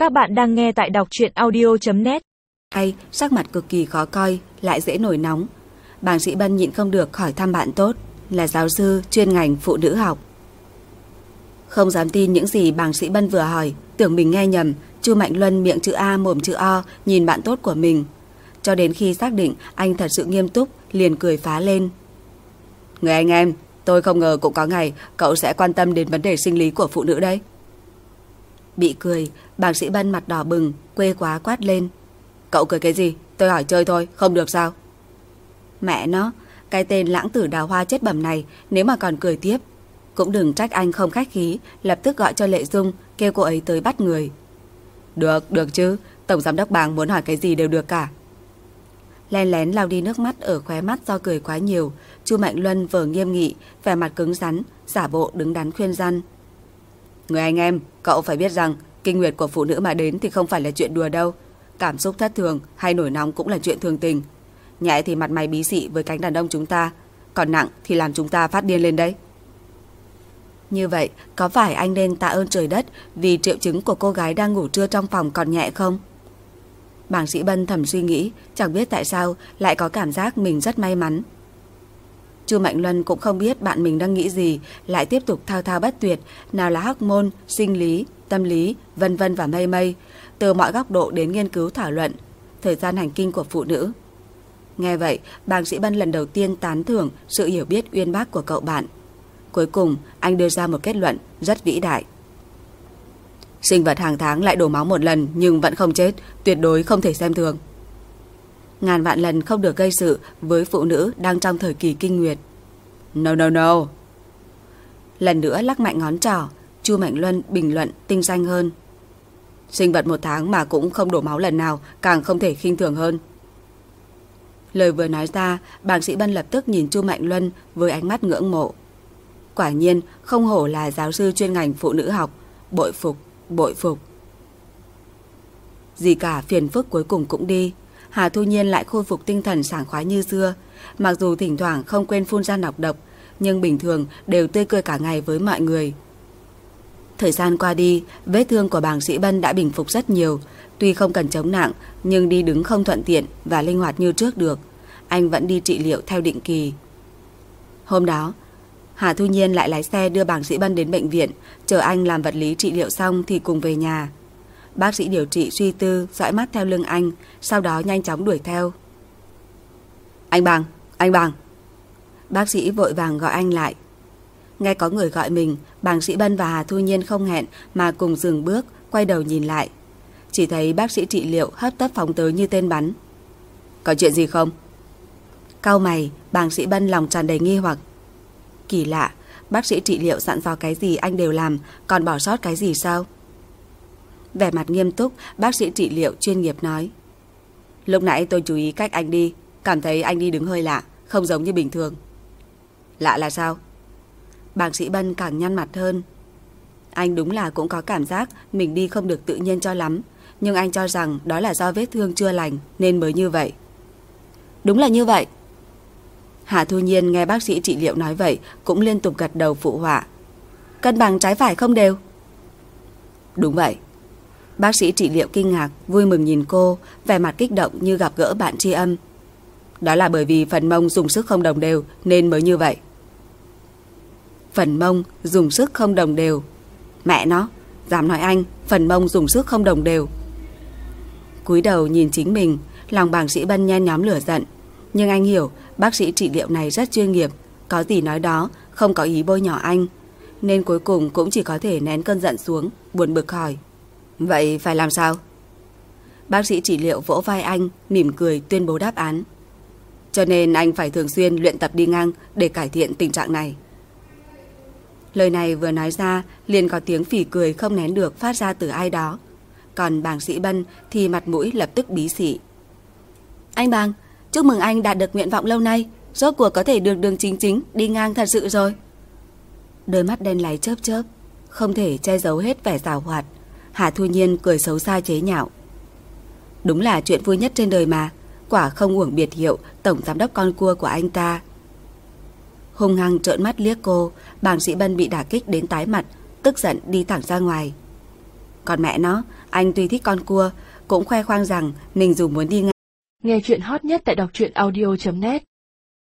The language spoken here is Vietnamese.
Các bạn đang nghe tại đọc truyện audio.net. Sắc mặt cực kỳ khó coi, lại dễ nổi nóng. Bàng Sĩ Bân nhịn không được hỏi thăm bạn tốt, là giáo sư chuyên ngành phụ nữ học. Không dám tin những gì Bàng Sĩ Bân vừa hỏi, tưởng mình nghe nhầm. Chu Mạnh Luân miệng chữ A mồm chữ O nhìn bạn tốt của mình. Cho đến khi xác định anh thật sự nghiêm túc, liền cười phá lên. Người anh em, tôi không ngờ cũng có ngày cậu sẽ quan tâm đến vấn đề sinh lý của phụ nữ đấy. Bị cười, Bàng Sĩ Bân mặt đỏ bừng, quê quá quát lên. Cậu cười cái gì? Tôi hỏi chơi thôi, không được sao? Mẹ nó, cái tên lãng tử đào hoa chết bẩm này nếu mà còn cười tiếp. Cũng đừng trách anh không khách khí, lập tức gọi cho Lệ Dung, kêu cô ấy tới bắt người. Được chứ, Tổng Giám đốc Bàng muốn hỏi cái gì đều được cả. Len lén lau đi nước mắt ở khóe mắt do cười quá nhiều, Chu Mạnh Luân vờ nghiêm nghị, vẻ mặt cứng rắn, giả bộ đứng đắn khuyên răn. Người anh em, cậu phải biết rằng kinh nguyệt của phụ nữ mà đến thì không phải là chuyện đùa đâu. Cảm xúc thất thường hay nổi nóng cũng là chuyện thường tình. Nhẹ thì mặt mày bí xị với cánh đàn ông chúng ta, còn nặng thì làm chúng ta phát điên lên đấy. Như vậy, có phải anh nên tạ ơn trời đất vì triệu chứng của cô gái đang ngủ trưa trong phòng còn nhẹ không? Bàng Sĩ Bân thầm suy nghĩ, chẳng biết tại sao lại có cảm giác mình rất may mắn. Chu Mạnh Luân cũng không biết bạn mình đang nghĩ gì, lại tiếp tục thao thao bất tuyệt, nào là hormone, sinh lý, tâm lý, vân vân và mây mây, từ mọi góc độ đến nghiên cứu thảo luận thời gian hành kinh của phụ nữ. Nghe vậy, Bàng Sĩ Bân lần đầu tiên tán thưởng sự hiểu biết uyên bác của cậu bạn. Cuối cùng, anh đưa ra một kết luận rất vĩ đại. Sinh vật hàng tháng lại đổ máu một lần nhưng vẫn không chết, tuyệt đối không thể xem thường. Ngàn vạn lần không được gây sự với phụ nữ đang trong thời kỳ kinh nguyệt. No. Lần nữa lắc mạnh ngón trỏ, Chu Mạnh Luân bình luận tinh danh hơn. Sinh vật một tháng mà cũng không đổ máu lần nào, càng không thể khinh thường hơn. Lời vừa nói ra, Bàng Sĩ Bân lập tức nhìn Chu Mạnh Luân với ánh mắt ngưỡng mộ. Quả nhiên không hổ là giáo sư chuyên ngành phụ nữ học, bội phục. Gì cả phiền phức cuối cùng cũng đi, Hà Thu Nhiên lại khôi phục tinh thần sảng khoái như xưa. Mặc dù thỉnh thoảng không quên phun ra nọc độc, nhưng bình thường đều tươi cười cả ngày với mọi người. Thời gian qua đi, vết thương của Bàng Sĩ Bân đã bình phục rất nhiều. Tuy không cần chống nặng, nhưng đi đứng không thuận tiện và linh hoạt như trước được. Anh vẫn đi trị liệu theo định kỳ. Hôm đó, Hà Thu Nhiên lại lái xe đưa Bàng Sĩ Bân đến bệnh viện, chờ anh làm vật lý trị liệu xong thì cùng về nhà. Bác sĩ điều trị suy tư, dõi mắt theo lưng anh, sau đó nhanh chóng đuổi theo. Anh Bàng. Bác sĩ vội vàng gọi anh lại. Nghe có người gọi mình, Bàng Sĩ Bân và Hà Thu Nhiên không hẹn mà cùng dừng bước, quay đầu nhìn lại. Chỉ thấy bác sĩ trị liệu hấp tấp phóng tới như tên bắn. Có chuyện gì không? Cau mày, Bàng Sĩ Bân lòng tràn đầy nghi hoặc. Kỳ lạ, bác sĩ trị liệu dặn dò cái gì anh đều làm, còn bỏ sót cái gì sao? Vẻ mặt nghiêm túc, bác sĩ trị liệu chuyên nghiệp nói. Lúc nãy tôi chú ý cách anh đi, cảm thấy anh đi đứng hơi lạ, không giống như bình thường. Lạ là sao? Bàng Sĩ Bân càng nhăn mặt hơn. Anh đúng là cũng có cảm giác mình đi không được tự nhiên cho lắm, nhưng anh cho rằng đó là do vết thương chưa lành nên mới như vậy. Đúng là như vậy. Hà Thu Nhiên nghe bác sĩ trị liệu nói vậy cũng liên tục gật đầu phụ họa. Cân bằng trái phải không đều? Đúng vậy. Bác sĩ trị liệu kinh ngạc, vui mừng nhìn cô, vẻ mặt kích động như gặp gỡ bạn tri âm. Đó là bởi vì phần mông dùng sức không đồng đều nên mới như vậy. Phần mông dùng sức không đồng đều. Mẹ nó, dám nói anh phần mông dùng sức không đồng đều. Cúi đầu nhìn chính mình, lòng Bàng Sĩ Bân nhen nhóm lửa giận. Nhưng anh hiểu bác sĩ trị liệu này rất chuyên nghiệp, có gì nói đó, không có ý bôi nhỏ anh. Nên cuối cùng cũng chỉ có thể nén cơn giận xuống, buồn bực hỏi. Vậy phải làm sao? Bác sĩ trị liệu vỗ vai anh, mỉm cười tuyên bố đáp án. Cho nên anh phải thường xuyên luyện tập đi ngang để cải thiện tình trạng này. Lời này vừa nói ra, liền có tiếng phỉ cười không nén được phát ra từ ai đó. Còn Bàng Sĩ Bân thì mặt mũi lập tức bí xị. Anh Bàng, chúc mừng anh đạt được nguyện vọng lâu nay, rốt cuộc có thể được đường chính đi ngang thật sự rồi. Đôi mắt đen láy chớp chớp, không thể che giấu hết vẻ giảo hoạt. Hà Thu Nhiên cười xấu xa chế nhạo. Đúng là chuyện vui nhất trên đời mà, quả không uổng biệt hiệu tổng giám đốc con cua của anh ta. Hung hăng trợn mắt liếc cô, Bàng Sĩ Bân bị đả kích đến tái mặt, tức giận đi thẳng ra ngoài. Còn mẹ nó, anh tuy thích con cua, cũng khoe khoang rằng mình dù muốn đi Nghe chuyện hot nhất tại đọc truyện audio.net